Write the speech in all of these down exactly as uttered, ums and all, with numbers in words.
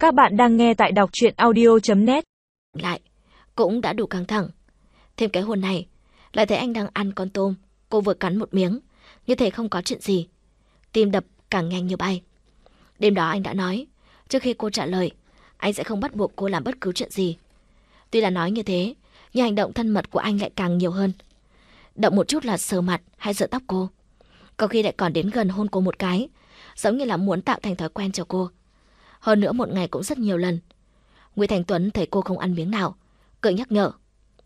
Các bạn đang nghe tại đọc truyện audio chấm net. Lại, cũng đã đủ căng thẳng. Thêm cái hôn này, lại thấy anh đang ăn con tôm, cô vừa cắn một miếng, như thể không có chuyện gì. Tim đập càng nhanh như bay. Đêm đó anh đã nói, trước khi cô trả lời, anh sẽ không bắt buộc cô làm bất cứ chuyện gì. Tuy là nói như thế, nhưng hành động thân mật của anh lại càng nhiều hơn. Động một chút là sờ mặt hay giở tóc cô. Có khi lại còn đến gần hôn cô một cái, giống như là muốn tạo thành thói quen cho cô. Hơn nữa một ngày cũng rất nhiều lần. Nguyễn Thành Tuấn thấy cô không ăn miếng nào, cười nhắc nhở.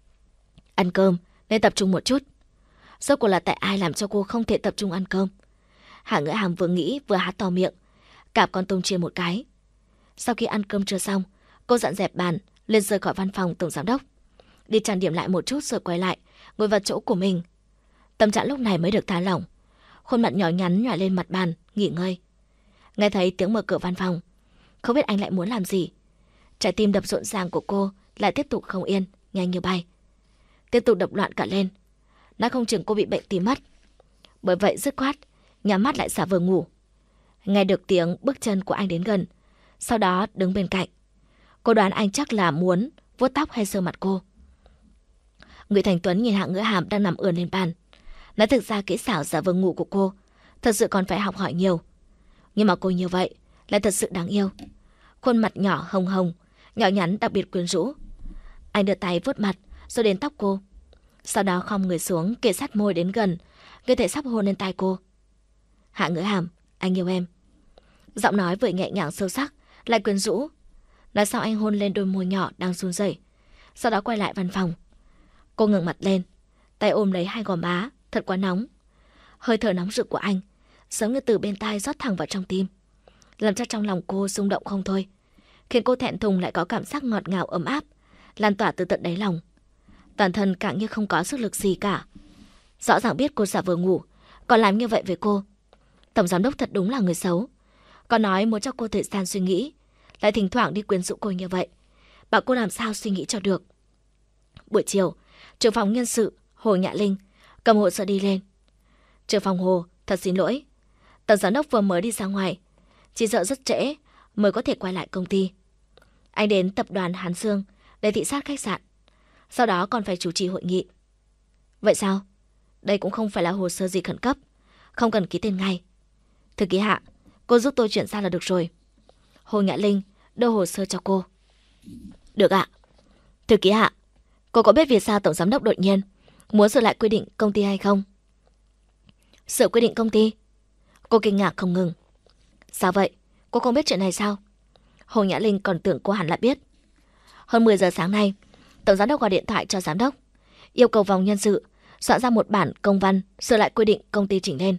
Ăn cơm nên tập trung một chút. Rốt cuộc là tại ai làm cho cô không thể tập trung ăn cơm? Hạ Ngữ Hàm vừa nghĩ vừa há to miệng, cạp con tôm chiên một cái. Sau khi ăn cơm trưa xong, cô dọn dẹp bàn, lên rời khỏi văn phòng tổng giám đốc. Đi trang điểm lại một chút rồi quay lại, ngồi vào chỗ của mình. Tâm trạng lúc này mới được thả lỏng. Khuôn mặt nhỏ nhắn nhòi lên mặt bàn, nghỉ ngơi. Nghe thấy tiếng mở cửa văn phòng, không biết anh lại muốn làm gì. Trái tim đập rộn ràng của cô lại tiếp tục không yên, nhanh như bay. Tiếp tục đập loạn cả lên. Nói không chừng cô bị bệnh tim mất. Bởi vậy dứt khoát, nhắm mắt lại giả vờ ngủ. Nghe được tiếng bước chân của anh đến gần, sau đó đứng bên cạnh. Cô đoán anh chắc là muốn vuốt tóc hay sờ mặt cô. Nguyễn Thành Tuấn nhìn Hạ Ngữ Hàm đang nằm ườn lên bàn. Nói thực ra kỹ xảo giả vờ ngủ của cô thật sự còn phải học hỏi nhiều. Nhưng mà cô như vậy lại thật sự đáng yêu. Khuôn mặt nhỏ hồng hồng, nhỏ nhắn đặc biệt quyến rũ. Anh đưa tay vuốt mặt rồi đến tóc cô. Sau đó khom người xuống kề sát môi đến gần, như thể sắp hôn lên tai cô. Hạ Ngữ Hàm, anh yêu em. Giọng nói vừa nhẹ nhàng sâu sắc, lại quyến rũ. Nói sau anh hôn lên đôi môi nhỏ đang run rẩy. Sau đó quay lại văn phòng. Cô ngẩng mặt lên, tay ôm lấy hai gò má, thật quá nóng. Hơi thở nóng rực của anh giống như từ bên tai rót thẳng vào trong tim, làm cho trong lòng cô rung động không thôi, khiến cô thẹn thùng lại có cảm giác ngọt ngào ấm áp, lan tỏa từ tận đáy lòng. Toàn thân càng như không có sức lực gì cả. Rõ ràng biết cô giả vờ ngủ, còn làm như vậy với cô. Tổng giám đốc thật đúng là người xấu. Còn nói muốn cho cô thời gian suy nghĩ, lại thỉnh thoảng đi quyến rũ cô như vậy, bảo cô làm sao suy nghĩ cho được. Buổi chiều, trưởng phòng nhân sự Hồ Nhã Linh cầm hồ sơ đi lên. Trưởng phòng Hồ, thật xin lỗi, tổng giám đốc vừa mới đi ra ngoài, chỉ sợ rất trễ mới có thể quay lại công ty. Anh đến tập đoàn Hán Dương để thị sát khách sạn, sau đó còn phải chủ trì hội nghị. Vậy sao? Đây cũng không phải là hồ sơ gì khẩn cấp, không cần ký tên ngay. Thư ký Hạ, cô giúp tôi chuyển ra là được rồi. Hồ Nhã Linh đưa hồ sơ cho cô. Được ạ. Thư ký Hạ, cô có biết vì sao tổng giám đốc đột nhiên muốn sửa lại quy định công ty hay không? Sửa quy định công ty? Cô kinh ngạc không ngừng. Sao vậy? Cô không biết chuyện này sao? Hồ Nhã Linh còn tưởng cô hẳn là biết. Hơn mười giờ sáng nay, tổng giám đốc gọi điện thoại cho giám đốc, yêu cầu phòng nhân sự soạn ra một bản công văn sửa lại quy định công ty chỉnh lên.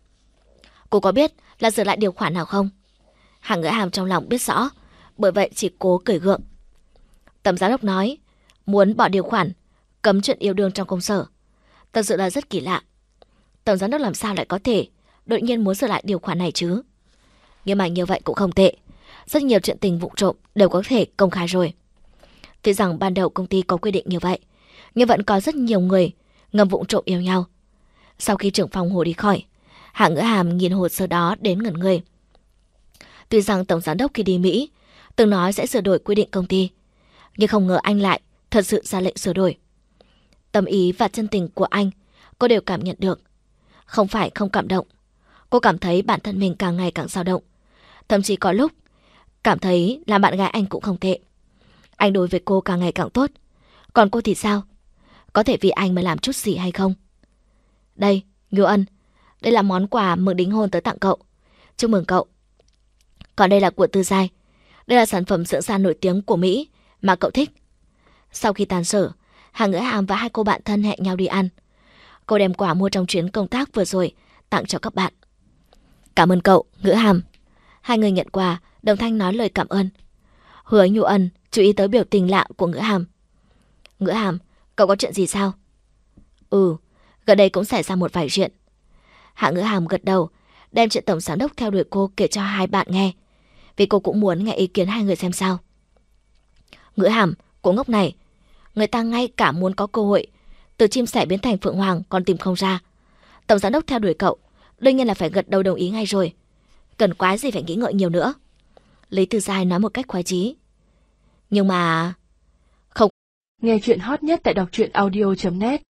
Cô có biết là sửa lại điều khoản nào không? Hạ Ngữ Hàm trong lòng biết rõ, bởi vậy chỉ cố cười gượng. Tổng giám đốc nói muốn bỏ điều khoản cấm chuyện yêu đương trong công sở. Thật sự là rất kỳ lạ. Tổng giám đốc làm sao lại có thể đột nhiên muốn sửa lại điều khoản này chứ? Nhưng mà như vậy cũng không tệ. Rất nhiều chuyện tình vụng trộm đều có thể công khai rồi. Tuy rằng ban đầu công ty có quy định như vậy, nhưng vẫn có rất nhiều người ngầm vụng trộm yêu nhau. Sau khi trưởng phòng Hồ đi khỏi, Hạ Ngữ Hàm nhìn hồ sơ đó đến ngẩn người. Tuy rằng tổng giám đốc khi đi Mỹ từng nói sẽ sửa đổi quy định công ty, nhưng không ngờ anh lại thật sự ra lệnh sửa đổi. Tâm ý và chân tình của anh cô đều cảm nhận được. Không phải không cảm động, cô cảm thấy bản thân mình càng ngày càng dao động. Thậm chí có lúc cảm thấy làm bạn gái anh cũng không tệ. Anh đối với cô càng ngày càng tốt. Còn cô thì sao? Có thể vì anh mà làm chút gì hay không? Đây, Ngưu Ân, đây là món quà mừng đính hôn tới tặng cậu. Chúc mừng cậu. Còn đây là của Tư Giai. Đây là sản phẩm dưỡng da nổi tiếng của Mỹ mà cậu thích. Sau khi tan sở, Hạ Ngữ Hàm và hai cô bạn thân hẹn nhau đi ăn. Cô đem quà mua trong chuyến công tác vừa rồi tặng cho các bạn. Cảm ơn cậu, Ngữ Hàm. Hai người nhận quà, đồng thanh nói lời cảm ơn. Hứa Nhu Ân chú ý tới biểu tình lạ của Ngữ Hàm. Ngữ Hàm, cậu có chuyện gì sao? Ừ, gần đây cũng xảy ra một vài chuyện. Hạ Ngữ Hàm gật đầu, đem chuyện tổng giám đốc theo đuổi cô kể cho hai bạn nghe, vì cô cũng muốn nghe ý kiến hai người xem sao. Ngữ Hàm, cô ngốc này, người ta ngay cả muốn có cơ hội từ chim sẻ biến thành phượng hoàng còn tìm không ra. Tổng giám đốc theo đuổi cậu, đương nhiên là phải gật đầu đồng ý ngay rồi. Cần quái gì phải nghĩ ngợi nhiều nữa. Lý Từ Giai nói một cách khoái chí. Nhưng mà... Nghe chuyện hot nhất tại đọc truyện audio chấm net